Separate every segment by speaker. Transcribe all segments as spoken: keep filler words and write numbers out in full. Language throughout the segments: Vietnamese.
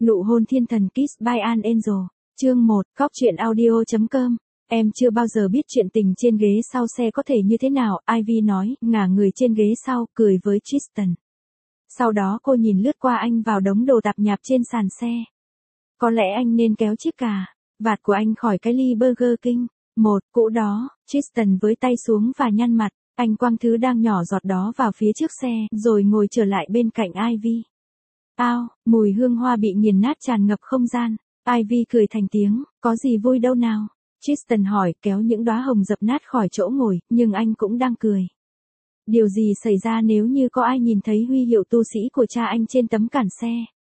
Speaker 1: Nụ hôn thiên thần Kiss by an Angel. Chương một, Góc truyện audio chấm com. Em chưa bao giờ biết chuyện tình trên ghế sau xe có thể như thế nào, Ivy nói, ngả người trên ghế sau, cười với Tristan. Sau đó cô nhìn lướt qua anh vào đống đồ tạp nhạp trên sàn xe. Có lẽ anh nên kéo chiếc cà vạt của anh khỏi cái ly Burger King. Một, cũ đó, Tristan với tay xuống và nhăn mặt, anh quăng thứ đang nhỏ giọt đó vào phía trước xe, rồi ngồi trở lại bên cạnh Ivy. Ao, mùi hương hoa bị nghiền nát tràn ngập không gian. Ivy cười thành tiếng, có gì vui đâu nào? Tristan hỏi, kéo những đóa hồng dập nát khỏi chỗ ngồi, nhưng anh cũng đang cười. Điều gì xảy ra nếu như có ai nhìn thấy huy hiệu tu sĩ của cha anh trên tấm cản xe?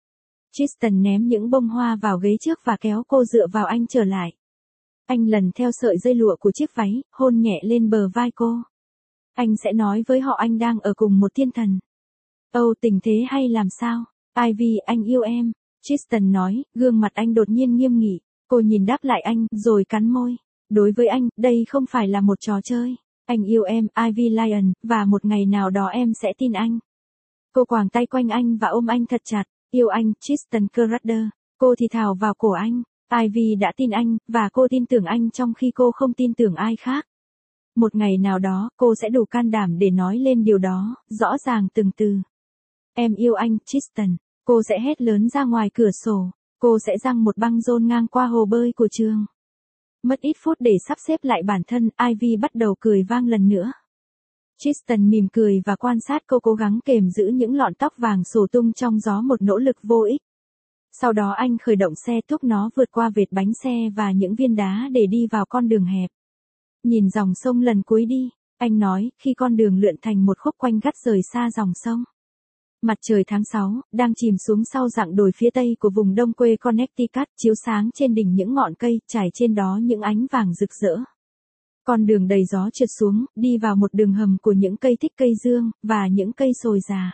Speaker 1: Tristan ném những bông hoa vào ghế trước và kéo cô dựa vào anh trở lại. Anh lần theo sợi dây lụa của chiếc váy, hôn nhẹ lên bờ vai cô. Anh sẽ nói với họ anh đang ở cùng một thiên thần. Âu, tình thế hay làm sao? Ivy, anh yêu em. Tristan nói, gương mặt anh đột nhiên nghiêm nghị. Cô nhìn đáp lại anh, rồi cắn môi. Đối với anh, đây không phải là một trò chơi. Anh yêu em, Ivy Lyon, và một ngày nào đó em sẽ tin anh. Cô quàng tay quanh anh và ôm anh thật chặt. Yêu anh, Tristan Crowder. Cô thì thào vào cổ anh. Ivy đã tin anh, và cô tin tưởng anh trong khi cô không tin tưởng ai khác. Một ngày nào đó, cô sẽ đủ can đảm để nói lên điều đó, rõ ràng từng từ. Em yêu anh, Tristan. Cô sẽ hét lớn ra ngoài cửa sổ. Cô sẽ giăng một băng rôn ngang qua hồ bơi của trường. Mất ít phút để sắp xếp lại bản thân, Ivy bắt đầu cười vang lần nữa. Tristan mỉm cười và quan sát cô cố gắng kềm giữ những lọn tóc vàng xổ tung trong gió, một nỗ lực vô ích. Sau đó anh khởi động xe, thúc nó vượt qua vệt bánh xe và những viên đá để đi vào con đường hẹp. Nhìn dòng sông lần cuối đi, anh nói, khi con đường lượn thành một khúc quanh gắt rời xa dòng sông. Mặt trời tháng sáu, đang chìm xuống sau dặng đồi phía tây của vùng đông quê Connecticut, chiếu sáng trên đỉnh những ngọn cây, trải trên đó những ánh vàng rực rỡ. Con đường đầy gió trượt xuống, đi vào một đường hầm của những cây thích cây dương, và những cây sồi già.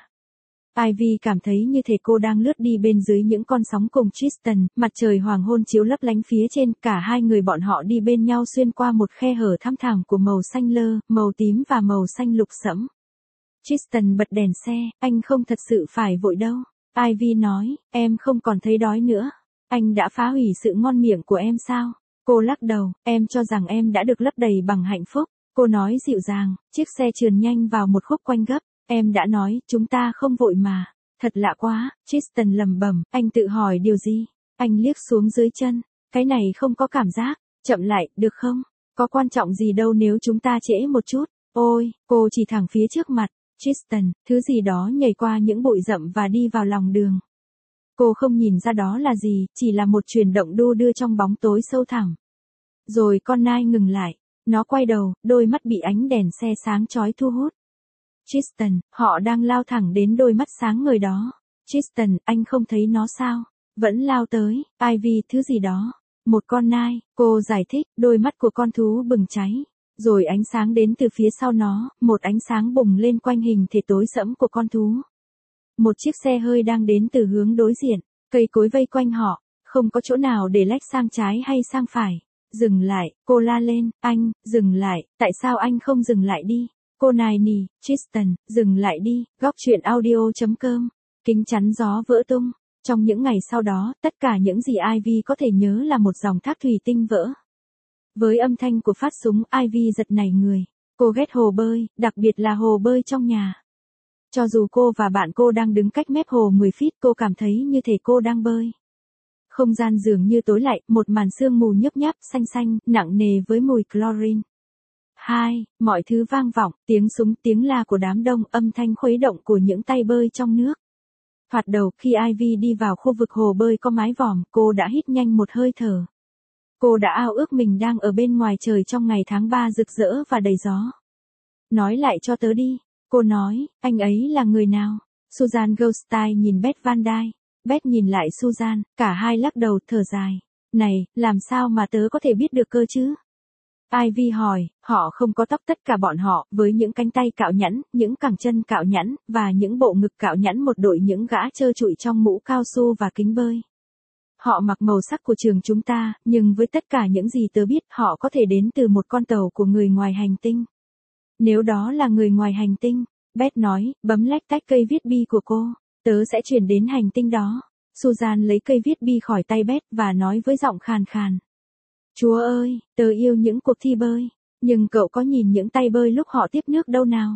Speaker 1: Ivy cảm thấy như thể cô đang lướt đi bên dưới những con sóng cùng Tristan, mặt trời hoàng hôn chiếu lấp lánh phía trên, cả hai người bọn họ đi bên nhau xuyên qua một khe hở thăm thẳm của màu xanh lơ, màu tím và màu xanh lục sẫm. Tristan bật đèn xe, anh không thật sự phải vội đâu. Ivy nói, em không còn thấy đói nữa. Anh đã phá hủy sự ngon miệng của em sao? Cô lắc đầu, em cho rằng em đã được lấp đầy bằng hạnh phúc. Cô nói dịu dàng, chiếc xe trườn nhanh vào một khúc quanh gấp. Em đã nói, chúng ta không vội mà. Thật lạ quá, Tristan lẩm bẩm, anh tự hỏi điều gì? Anh liếc xuống dưới chân. Cái này không có cảm giác. Chậm lại, được không? Có quan trọng gì đâu nếu chúng ta trễ một chút. Ôi, cô chỉ thẳng phía trước mặt. Tristan, thứ gì đó nhảy qua những bụi rậm và đi vào lòng đường. Cô không nhìn ra đó là gì, chỉ là một chuyển động đu đưa trong bóng tối sâu thẳm. Rồi con nai ngừng lại. Nó quay đầu, đôi mắt bị ánh đèn xe sáng chói thu hút. Tristan, họ đang lao thẳng đến đôi mắt sáng ngời đó. Tristan, anh không thấy nó sao? Vẫn lao tới. Ivy, thứ gì đó. Một con nai, cô giải thích, đôi mắt của con thú bừng cháy. Rồi ánh sáng đến từ phía sau nó, một ánh sáng bùng lên quanh hình thể tối sẫm của con thú. Một chiếc xe hơi đang đến từ hướng đối diện, cây cối vây quanh họ, không có chỗ nào để lách sang trái hay sang phải. Dừng lại, cô la lên, anh, dừng lại, tại sao anh không dừng lại đi? Cô nài nỉ, Tristan, dừng lại đi, góc truyện audio chấm com. Kính chắn gió vỡ tung. Trong những ngày sau đó, tất cả những gì Ivy có thể nhớ là một dòng thác thủy tinh vỡ. Với âm thanh của phát súng, Ivy giật nảy người. Cô ghét hồ bơi, đặc biệt là hồ bơi trong nhà. Cho dù cô và bạn cô đang đứng cách mép hồ mười feet, cô cảm thấy như thể cô đang bơi. Không gian dường như tối lại, một màn sương mù nhấp nháp, xanh xanh, nặng nề với mùi chlorine. Hai, mọi thứ vang vọng, tiếng súng, tiếng la của đám đông, âm thanh khuấy động của những tay bơi trong nước. Thoạt đầu, khi Ivy đi vào khu vực hồ bơi có mái vòm, cô đã hít nhanh một hơi thở. Cô đã ao ước mình đang ở bên ngoài trời trong ngày tháng ba rực rỡ và đầy gió. Nói lại cho tớ đi. Cô nói, anh ấy là người nào? Susan Goldstein nhìn Beth Van Dyke. Beth nhìn lại Susan, cả hai lắc đầu thở dài. Này, làm sao mà tớ có thể biết được cơ chứ? Ivy hỏi, họ không có tóc, tất cả bọn họ, với những cánh tay cạo nhẵn, những cẳng chân cạo nhẵn, và những bộ ngực cạo nhẵn, một đội những gã trơ trụi trong mũ cao su và kính bơi. Họ mặc màu sắc của trường chúng ta, nhưng với tất cả những gì tớ biết, họ có thể đến từ một con tàu của người ngoài hành tinh. Nếu đó là người ngoài hành tinh, Beth nói, bấm lách tách cây viết bi của cô, tớ sẽ chuyển đến hành tinh đó. Susan lấy cây viết bi khỏi tay Beth và nói với giọng khàn khàn. Chúa ơi, tớ yêu những cuộc thi bơi, nhưng cậu có nhìn những tay bơi lúc họ tiếp nước đâu nào?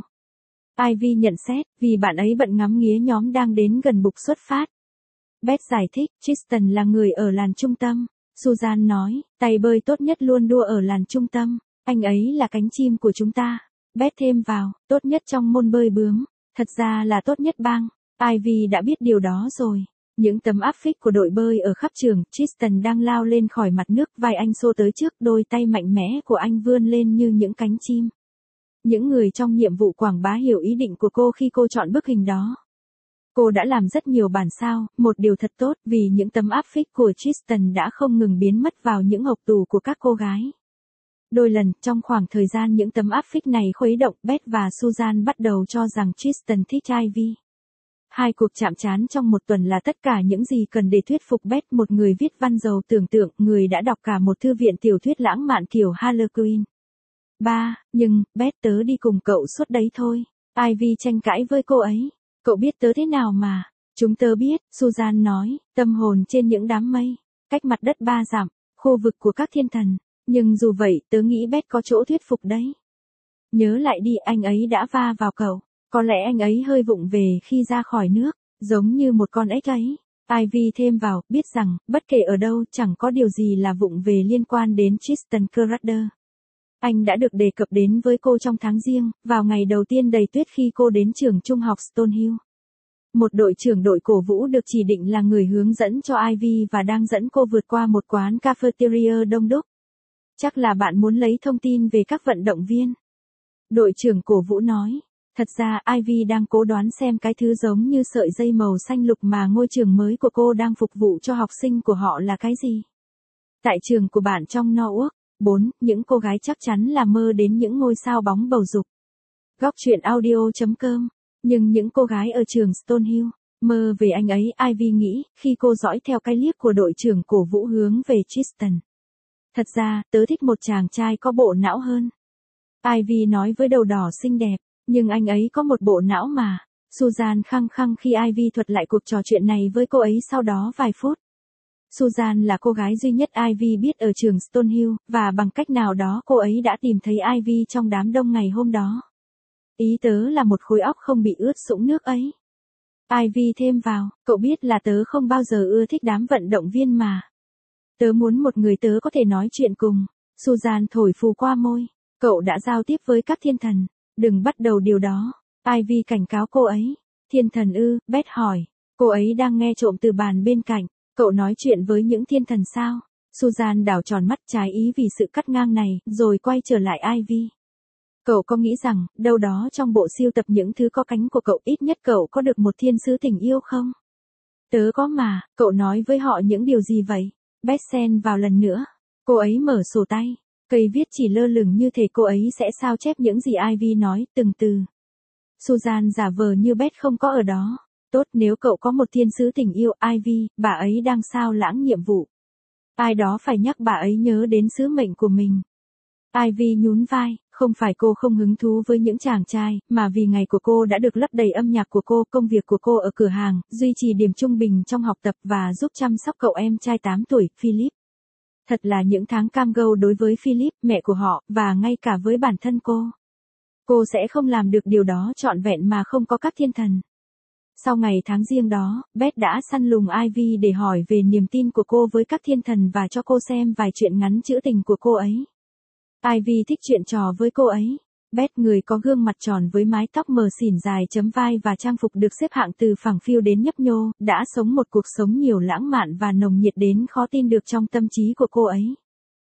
Speaker 1: Ivy nhận xét, vì bạn ấy bận ngắm nghía nhóm đang đến gần bục xuất phát. Beth giải thích, Tristan là người ở làn trung tâm. Susan nói, tay bơi tốt nhất luôn đua ở làn trung tâm, anh ấy là cánh chim của chúng ta. Beth thêm vào, tốt nhất trong môn bơi bướm, thật ra là tốt nhất bang. Ivy đã biết điều đó rồi. Những tấm áp phích của đội bơi ở khắp trường, Tristan đang lao lên khỏi mặt nước, vai anh xô tới trước, đôi tay mạnh mẽ của anh vươn lên như những cánh chim. Những người trong nhiệm vụ quảng bá hiểu ý định của cô khi cô chọn bức hình đó. Cô đã làm rất nhiều bản sao, một điều thật tốt vì những tấm áp phích của Tristan đã không ngừng biến mất vào những hộc tủ của các cô gái. Đôi lần, trong khoảng thời gian những tấm áp phích này khuấy động, Beth và Susan bắt đầu cho rằng Tristan thích Ivy. Hai cuộc chạm trán trong một tuần là tất cả những gì cần để thuyết phục Beth, một người viết văn giàu tưởng tượng, người đã đọc cả một thư viện tiểu thuyết lãng mạn kiểu Harlequin. Ba, nhưng, Beth tớ đi cùng cậu suốt đấy thôi. Ivy tranh cãi với cô ấy. Cậu biết tớ thế nào mà. Chúng tớ biết, Susan nói, tâm hồn trên những đám mây, cách mặt đất ba dặm, khu vực của các thiên thần. Nhưng dù vậy, tớ nghĩ Beth có chỗ thuyết phục đấy. Nhớ lại đi, anh ấy đã va vào cậu. Có lẽ anh ấy hơi vụng về khi ra khỏi nước, giống như một con ếch ấy. Ivy thêm vào, biết rằng, bất kể ở đâu, chẳng có điều gì là vụng về liên quan đến Tristan Crowder. Anh đã được đề cập đến với cô trong tháng Giêng, vào ngày đầu tiên đầy tuyết khi cô đến trường trung học Stonehill. Một đội trưởng đội cổ vũ được chỉ định là người hướng dẫn cho Ivy và đang dẫn cô vượt qua một quán cafeteria đông đúc. Chắc là bạn muốn lấy thông tin về các vận động viên. Đội trưởng cổ vũ nói. Thật ra Ivy đang cố đoán xem cái thứ giống như sợi dây màu xanh lục mà ngôi trường mới của cô đang phục vụ cho học sinh của họ là cái gì. Tại trường của bạn trong Norwalk, bốn, những cô gái chắc chắn là mơ đến những ngôi sao bóng bầu dục. Góc truyện audio chấm com. Nhưng những cô gái ở trường Stonehill, mơ về anh ấy, Ivy nghĩ, khi cô dõi theo cái liếc của đội trưởng cổ vũ hướng về Tristan. Thật ra, tớ thích một chàng trai có bộ não hơn. Ivy nói với đầu đỏ xinh đẹp, nhưng anh ấy có một bộ não mà. Susan khăng khăng khi Ivy thuật lại cuộc trò chuyện này với cô ấy sau đó vài phút. Susan là cô gái duy nhất Ivy biết ở trường Stonehill, và bằng cách nào đó cô ấy đã tìm thấy Ivy trong đám đông ngày hôm đó. Ý tớ là một khối óc không bị ướt sũng nước ấy. Ivy thêm vào, cậu biết là tớ không bao giờ ưa thích đám vận động viên mà. Tớ muốn một người tớ có thể nói chuyện cùng. Susan thổi phù qua môi. Cậu đã giao tiếp với các thiên thần. Đừng bắt đầu điều đó. Ivy cảnh cáo cô ấy. Thiên thần ư, Beth hỏi. Cô ấy đang nghe trộm từ bàn bên cạnh. Cậu nói chuyện với những thiên thần sao? Susan đảo tròn mắt trái ý vì sự cắt ngang này, rồi quay trở lại Ivy. Cậu có nghĩ rằng, đâu đó trong bộ sưu tập những thứ có cánh của cậu, ít nhất cậu có được một thiên sứ tình yêu không? Tớ có mà, cậu nói với họ những điều gì vậy? Beth xen vào lần nữa. Cô ấy mở sổ tay. Cây viết chỉ lơ lửng như thể cô ấy sẽ sao chép những gì Ivy nói, từng từ. Susan giả vờ như Beth không có ở đó. Tốt, nếu cậu có một thiên sứ tình yêu, Ivy, bà ấy đang sao lãng nhiệm vụ. Ai đó phải nhắc bà ấy nhớ đến sứ mệnh của mình. Ivy nhún vai, không phải cô không hứng thú với những chàng trai, mà vì ngày của cô đã được lấp đầy âm nhạc của cô, công việc của cô ở cửa hàng, duy trì điểm trung bình trong học tập và giúp chăm sóc cậu em trai tám tuổi, Philip. Thật là những tháng cam go đối với Philip, mẹ của họ, và ngay cả với bản thân cô. Cô sẽ không làm được điều đó trọn vẹn mà không có các thiên thần. Sau ngày tháng Giêng đó, Beth đã săn lùng Ivy để hỏi về niềm tin của cô với các thiên thần và cho cô xem vài chuyện ngắn trữ tình của cô ấy. Ivy thích chuyện trò với cô ấy. Beth, người có gương mặt tròn với mái tóc mờ xỉn dài chấm vai và trang phục được xếp hạng từ phẳng phiu đến nhấp nhô, đã sống một cuộc sống nhiều lãng mạn và nồng nhiệt đến khó tin được trong tâm trí của cô ấy.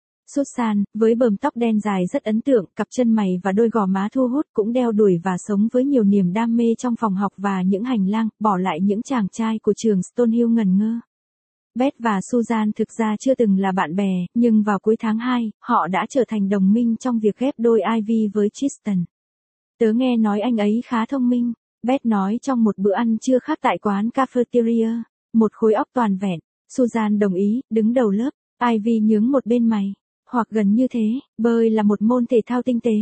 Speaker 1: Susan, với bờm tóc đen dài rất ấn tượng, cặp chân mày và đôi gò má thu hút, cũng đeo đuổi và sống với nhiều niềm đam mê trong phòng học và những hành lang, bỏ lại những chàng trai của trường Stonehill ngẩn ngơ. Beth và Susan thực ra chưa từng là bạn bè, nhưng vào cuối tháng hai, họ đã trở thành đồng minh trong việc ghép đôi Ivy với Tristan. Tớ nghe nói anh ấy khá thông minh, Beth nói trong một bữa ăn trưa khác tại quán cafeteria, một khối óc toàn vẹn. Susan đồng ý, đứng đầu lớp, Ivy nhướng một bên mày. Hoặc gần như thế, bơi là một môn thể thao tinh tế.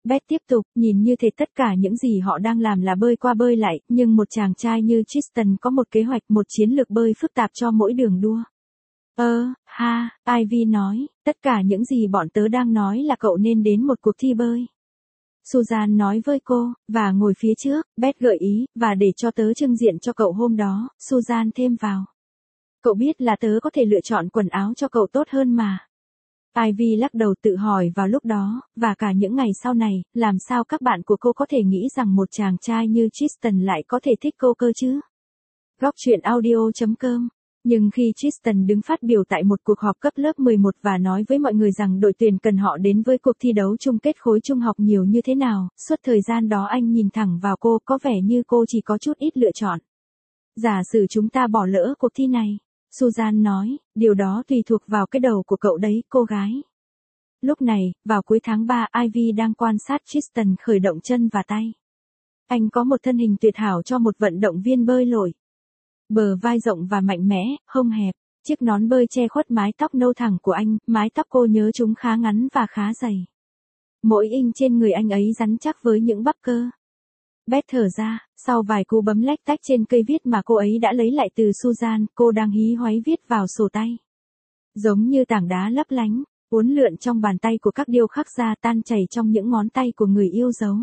Speaker 1: Beth tiếp tục, nhìn như thế tất cả những gì họ đang làm là bơi qua bơi lại, nhưng một chàng trai như Tristan có một kế hoạch, một chiến lược bơi phức tạp cho mỗi đường đua. Ơ, ha, Ivy nói, tất cả những gì bọn tớ đang nói là cậu nên đến một cuộc thi bơi. Susan nói với cô, và ngồi phía trước, Beth gợi ý, và để cho tớ trưng diện cho cậu hôm đó, Susan thêm vào. Cậu biết là tớ có thể lựa chọn quần áo cho cậu tốt hơn mà. Ivy lắc đầu tự hỏi vào lúc đó, và cả những ngày sau này, làm sao các bạn của cô có thể nghĩ rằng một chàng trai như Tristan lại có thể thích cô cơ chứ? Góc truyện audio chấm com. Nhưng khi Tristan đứng phát biểu tại một cuộc họp cấp lớp mười một và nói với mọi người rằng đội tuyển cần họ đến với cuộc thi đấu chung kết khối trung học nhiều như thế nào, suốt thời gian đó anh nhìn thẳng vào cô, có vẻ như cô chỉ có chút ít lựa chọn. Giả sử chúng ta bỏ lỡ cuộc thi này, Susan nói, điều đó tùy thuộc vào cái đầu của cậu đấy, cô gái. Lúc này, vào cuối tháng ba, Ivy đang quan sát Tristan khởi động chân và tay. Anh có một thân hình tuyệt hảo cho một vận động viên bơi lội. Bờ vai rộng và mạnh mẽ, hông hẹp, chiếc nón bơi che khuất mái tóc nâu thẳng của anh, mái tóc cô nhớ chúng khá ngắn và khá dày. Mỗi inch trên người anh ấy rắn chắc với những bắp cơ. Beth thở ra, sau vài cú bấm lách tách trên cây viết mà cô ấy đã lấy lại từ Susan, cô đang hí hoáy viết vào sổ tay. Giống như tảng đá lấp lánh, uốn lượn trong bàn tay của các điêu khắc gia, tan chảy trong những ngón tay của người yêu dấu.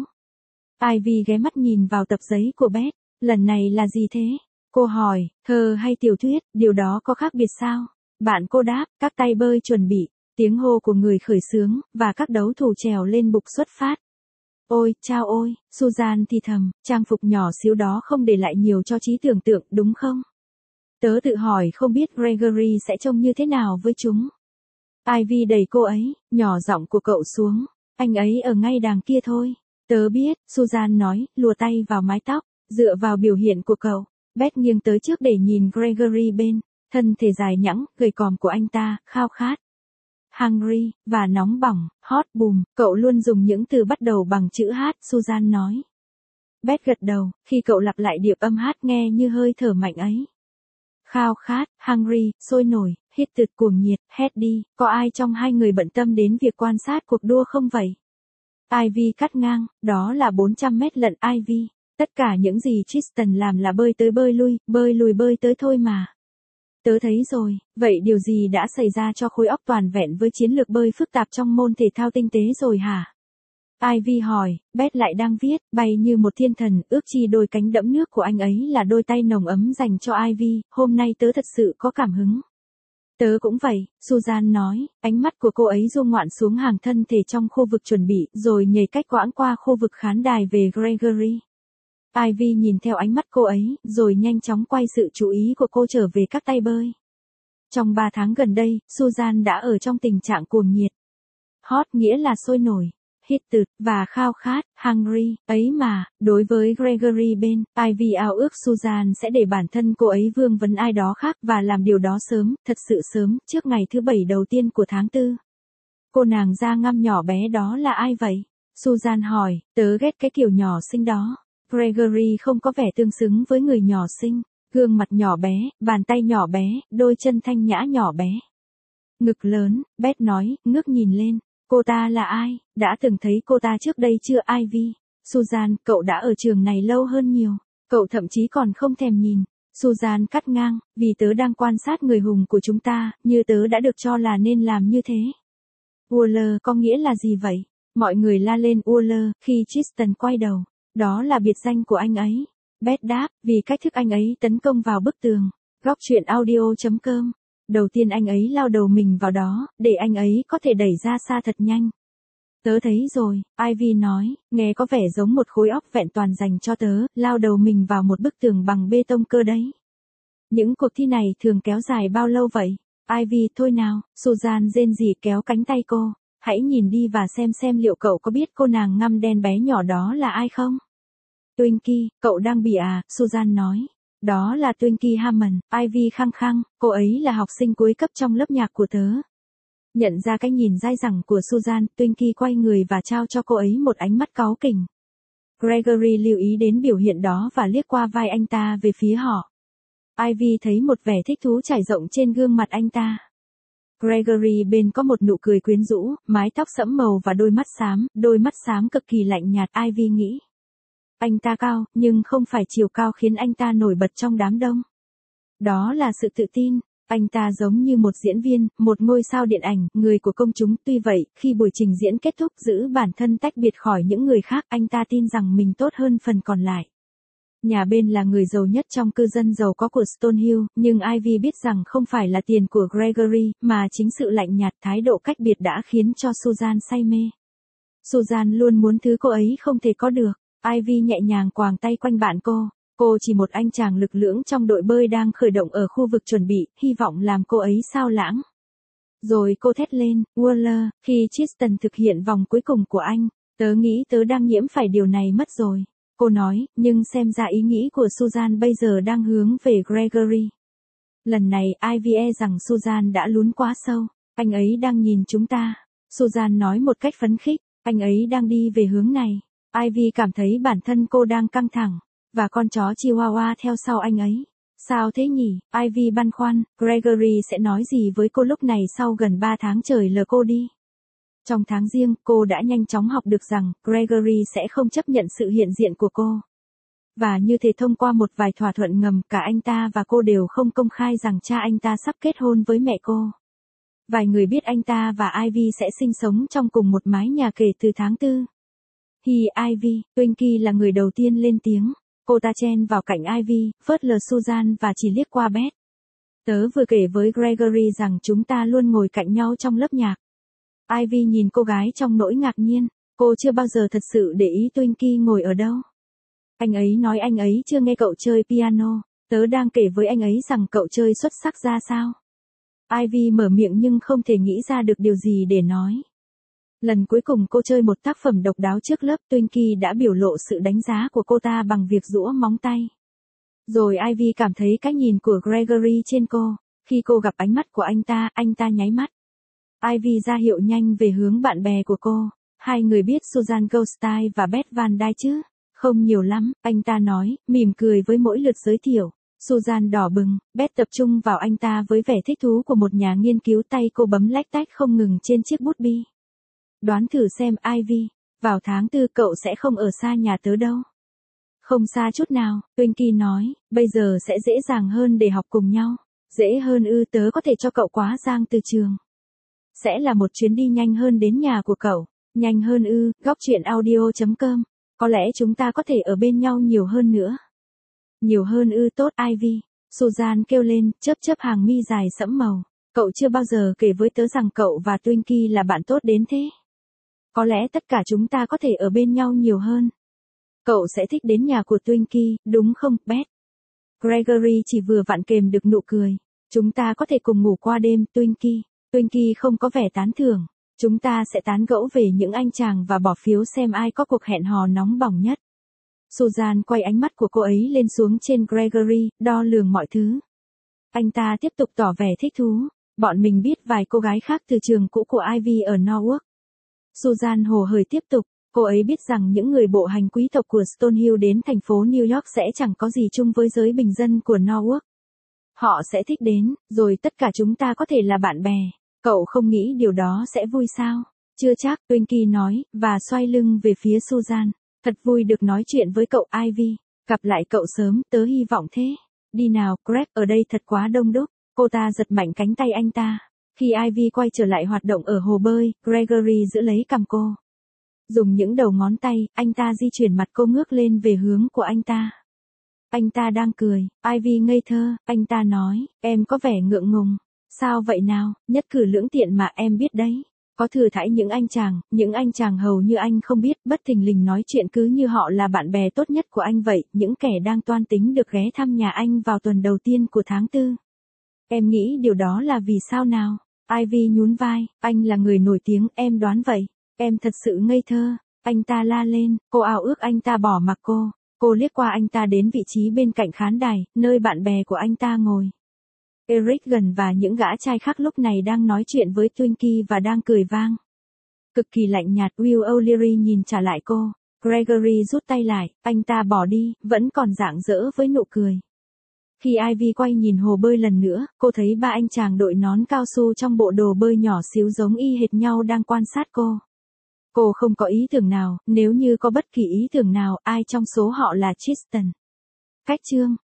Speaker 1: Ivy ghé mắt nhìn vào tập giấy của Beth, lần này là gì thế? Cô hỏi, thơ hay tiểu thuyết, điều đó có khác biệt sao? Bạn cô đáp, các tay bơi chuẩn bị, tiếng hô của người khởi xướng, và các đấu thủ trèo lên bục xuất phát. Ôi, chao ôi, Susan thì thầm, trang phục nhỏ xíu đó không để lại nhiều cho trí tưởng tượng, đúng không? Tớ tự hỏi không biết Gregory sẽ trông như thế nào với chúng. Ivy đẩy cô ấy, nhỏ giọng của cậu xuống, anh ấy ở ngay đằng kia thôi. Tớ biết, Susan nói, lùa tay vào mái tóc, dựa vào biểu hiện của cậu. Beth nghiêng tới trước để nhìn Gregory bên, thân thể dài nhẵng, gầy còm của anh ta, khao khát. Hungry, và nóng bỏng, hot boom, cậu luôn dùng những từ bắt đầu bằng chữ H, Susan nói. Beth gật đầu, khi cậu lặp lại điệp âm H nghe như hơi thở mạnh ấy. Khao khát, hungry, sôi nổi, hít tụt cuồng nhiệt, hét đi, có ai trong hai người bận tâm đến việc quan sát cuộc đua không vậy? Ivy cắt ngang, đó là bốn trăm mét lận Ivy. Tất cả những gì Tristan làm là bơi tới bơi lui, bơi lùi bơi tới thôi mà. Tớ thấy rồi, vậy điều gì đã xảy ra cho khối óc toàn vẹn với chiến lược bơi phức tạp trong môn thể thao tinh tế rồi hả? Ivy hỏi, Beth lại đang viết, bay như một thiên thần, ước chi đôi cánh đẫm nước của anh ấy là đôi tay nồng ấm dành cho Ivy, hôm nay tớ thật sự có cảm hứng. Tớ cũng vậy, Susan nói, ánh mắt của cô ấy du ngoạn xuống hàng thân thể trong khu vực chuẩn bị, rồi nhảy cách quãng qua khu vực khán đài về Gregory. Ivy nhìn theo ánh mắt cô ấy, rồi nhanh chóng quay sự chú ý của cô trở về các tay bơi. Trong ba tháng gần đây, Susan đã ở trong tình trạng cuồng nhiệt. Hot nghĩa là sôi nổi, hít tụt, và khao khát, hungry, ấy mà, đối với Gregory bên, Ivy ao ước Susan sẽ để bản thân cô ấy vương vấn ai đó khác và làm điều đó sớm, thật sự sớm, trước ngày thứ bảy đầu tiên của tháng tư. Cô nàng da ngăm nhỏ bé đó là ai vậy? Susan hỏi, tớ ghét cái kiểu nhỏ xinh đó. Gregory không có vẻ tương xứng với người nhỏ xinh, gương mặt nhỏ bé, bàn tay nhỏ bé, đôi chân thanh nhã nhỏ bé. Ngực lớn, Beth nói, ngước nhìn lên, cô ta là ai, đã từng thấy cô ta trước đây chưa Ivy? Susan, cậu đã ở trường này lâu hơn nhiều, cậu thậm chí còn không thèm nhìn. Susan cắt ngang, vì tớ đang quan sát người hùng của chúng ta, như tớ đã được cho là nên làm như thế. Waller có nghĩa là gì vậy? Mọi người la lên Waller, khi Tristan quay đầu. Đó là biệt danh của anh ấy. Beth đáp, vì cách thức anh ấy tấn công vào bức tường. Góc truyện audio chấm com. Đầu tiên anh ấy lao đầu mình vào đó, để anh ấy có thể đẩy ra xa thật nhanh. Tớ thấy rồi, Ivy nói, nghe có vẻ giống một khối óc vẹn toàn dành cho tớ, lao đầu mình vào một bức tường bằng bê tông cơ đấy. Những cuộc thi này thường kéo dài bao lâu vậy? Ivy, thôi nào, Susan rên rỉ kéo cánh tay cô. Hãy nhìn đi và xem xem liệu cậu có biết cô nàng ngăm đen bé nhỏ đó là ai không? Twinkie, cậu đang bị à, Susan nói. Đó là Twinkie Hammond, Ivy khăng khăng, cô ấy là học sinh cuối cấp trong lớp nhạc của tớ. Nhận ra cái nhìn dai dẳng của Susan, Twinkie quay người và trao cho cô ấy một ánh mắt cáu kỉnh. Gregory lưu ý đến biểu hiện đó và liếc qua vai anh ta về phía họ. Ivy thấy một vẻ thích thú trải rộng trên gương mặt anh ta. Gregory bên có một nụ cười quyến rũ, mái tóc sẫm màu và đôi mắt xám, đôi mắt xám cực kỳ lạnh nhạt. Ivy nghĩ. Anh ta cao, nhưng không phải chiều cao khiến anh ta nổi bật trong đám đông. Đó là sự tự tin. Anh ta giống như một diễn viên, một ngôi sao điện ảnh, người của công chúng. Tuy vậy, khi buổi trình diễn kết thúc giữ bản thân tách biệt khỏi những người khác, anh ta tin rằng mình tốt hơn phần còn lại. Nhà bên là người giàu nhất trong cư dân giàu có của Stonehill, nhưng Ivy biết rằng không phải là tiền của Gregory, mà chính sự lạnh nhạt thái độ cách biệt đã khiến cho Susan say mê. Susan luôn muốn thứ cô ấy không thể có được. Ivy nhẹ nhàng quàng tay quanh bạn cô. Cô chỉ một anh chàng lực lưỡng trong đội bơi đang khởi động ở khu vực chuẩn bị, hy vọng làm cô ấy sao lãng. Rồi cô thét lên, Waller, khi Tristan thực hiện vòng cuối cùng của anh, tớ nghĩ tớ đang nhiễm phải điều này mất rồi. Cô nói, nhưng xem ra ý nghĩ của Susan bây giờ đang hướng về Gregory. Lần này Ivy e rằng Susan đã lún quá sâu. Anh ấy đang nhìn chúng ta. Susan nói một cách phấn khích, anh ấy đang đi về hướng này. Ivy cảm thấy bản thân cô đang căng thẳng. Và con chó Chihuahua theo sau anh ấy. Sao thế nhỉ? Ivy băn khoăn, Gregory sẽ nói gì với cô lúc này sau gần ba tháng trời lờ cô đi. Trong tháng riêng, cô đã nhanh chóng học được rằng Gregory sẽ không chấp nhận sự hiện diện của cô. Và như thế thông qua một vài thỏa thuận ngầm, cả anh ta và cô đều không công khai rằng cha anh ta sắp kết hôn với mẹ cô. Vài người biết anh ta và Ivy sẽ sinh sống trong cùng một mái nhà kể từ tháng tư. Hi Ivy, Twinkie là người đầu tiên lên tiếng. Cô ta chen vào cạnh Ivy, phớt lờ Susan và chỉ liếc qua Beth. Tớ vừa kể với Gregory rằng chúng ta luôn ngồi cạnh nhau trong lớp nhạc. Ivy nhìn cô gái trong nỗi ngạc nhiên. Cô chưa bao giờ thật sự để ý Twinkie ngồi ở đâu. Anh ấy nói anh ấy chưa nghe cậu chơi piano. Tớ đang kể với anh ấy rằng cậu chơi xuất sắc ra sao. Ivy mở miệng nhưng không thể nghĩ ra được điều gì để nói. Lần cuối cùng cô chơi một tác phẩm độc đáo trước lớp, Twinkie đã biểu lộ sự đánh giá của cô ta bằng việc giũa móng tay. Rồi Ivy cảm thấy cái nhìn của Gregory trên cô. Khi cô gặp ánh mắt của anh ta, anh ta nháy mắt. Ivy ra hiệu nhanh về hướng bạn bè của cô. Hai người biết Susan Goldstein và Beth Van Dyke chứ? Không nhiều lắm, anh ta nói, mỉm cười với mỗi lượt giới thiệu. Susan đỏ bừng, Beth tập trung vào anh ta với vẻ thích thú của một nhà nghiên cứu, tay cô bấm lách tách không ngừng trên chiếc bút bi. Đoán thử xem Ivy, vào tháng tư cậu sẽ không ở xa nhà tớ đâu. Không xa chút nào, Twinkie nói, bây giờ sẽ dễ dàng hơn để học cùng nhau. Dễ hơn ư? Tớ có thể cho cậu quá giang từ trường. Sẽ là một chuyến đi nhanh hơn đến nhà của cậu. Nhanh hơn ư? Góc truyện audio chấm com. Có lẽ chúng ta có thể ở bên nhau nhiều hơn nữa. Nhiều hơn ư? Tốt Ivy. Susan kêu lên, chớp chớp hàng mi dài sẫm màu. Cậu chưa bao giờ kể với tớ rằng cậu và Twinkie là bạn tốt đến thế. Có lẽ tất cả chúng ta có thể ở bên nhau nhiều hơn. Cậu sẽ thích đến nhà của Twinkie, đúng không, Beth? Gregory chỉ vừa vặn kềm được nụ cười. Chúng ta có thể cùng ngủ qua đêm, Twinkie. Twinkie không có vẻ tán thưởng. Chúng ta sẽ tán gẫu về những anh chàng và bỏ phiếu xem ai có cuộc hẹn hò nóng bỏng nhất. Susan quay ánh mắt của cô ấy lên xuống trên Gregory, đo lường mọi thứ. Anh ta tiếp tục tỏ vẻ thích thú. Bọn mình biết vài cô gái khác từ trường cũ của Ivy ở Norwalk. Susan hồ hởi tiếp tục, cô ấy biết rằng những người bộ hành quý tộc của Stonehill đến thành phố New York sẽ chẳng có gì chung với giới bình dân của Norwalk. Họ sẽ thích đến, rồi tất cả chúng ta có thể là bạn bè. Cậu không nghĩ điều đó sẽ vui sao? Chưa chắc, Twinkie nói, và xoay lưng về phía Susan. Thật vui được nói chuyện với cậu Ivy. Gặp lại cậu sớm, tớ hy vọng thế. Đi nào, Greg, ở đây thật quá đông đúc. Cô ta giật mạnh cánh tay anh ta. Khi Ivy quay trở lại hoạt động ở hồ bơi, Gregory giữ lấy cằm cô. Dùng những đầu ngón tay, anh ta di chuyển mặt cô ngước lên về hướng của anh ta. Anh ta đang cười. Ivy ngây thơ, anh ta nói, em có vẻ ngượng ngùng. Sao vậy nào, nhất cử lưỡng tiện mà em biết đấy. Có thừa thãi những anh chàng, những anh chàng hầu như anh không biết, bất thình lình nói chuyện cứ như họ là bạn bè tốt nhất của anh vậy, những kẻ đang toan tính được ghé thăm nhà anh vào tuần đầu tiên của tháng tư. Em nghĩ điều đó là vì sao nào? Ivy nhún vai, anh là người nổi tiếng, em đoán vậy. Em thật sự ngây thơ. Anh ta la lên, cô ao ước anh ta bỏ mặc cô. Cô liếc qua anh ta đến vị trí bên cạnh khán đài, nơi bạn bè của anh ta ngồi. Eric gần và những gã trai khác lúc này đang nói chuyện với Twinkie và đang cười vang. Cực kỳ lạnh nhạt, Will O'Leary nhìn trả lại cô. Gregory rút tay lại, anh ta bỏ đi, vẫn còn rạng rỡ với nụ cười. Khi Ivy quay nhìn hồ bơi lần nữa, cô thấy ba anh chàng đội nón cao su trong bộ đồ bơi nhỏ xíu giống y hệt nhau đang quan sát cô. Cô không có ý tưởng nào, nếu như có bất kỳ ý tưởng nào, ai trong số họ là Tristan. Cách chương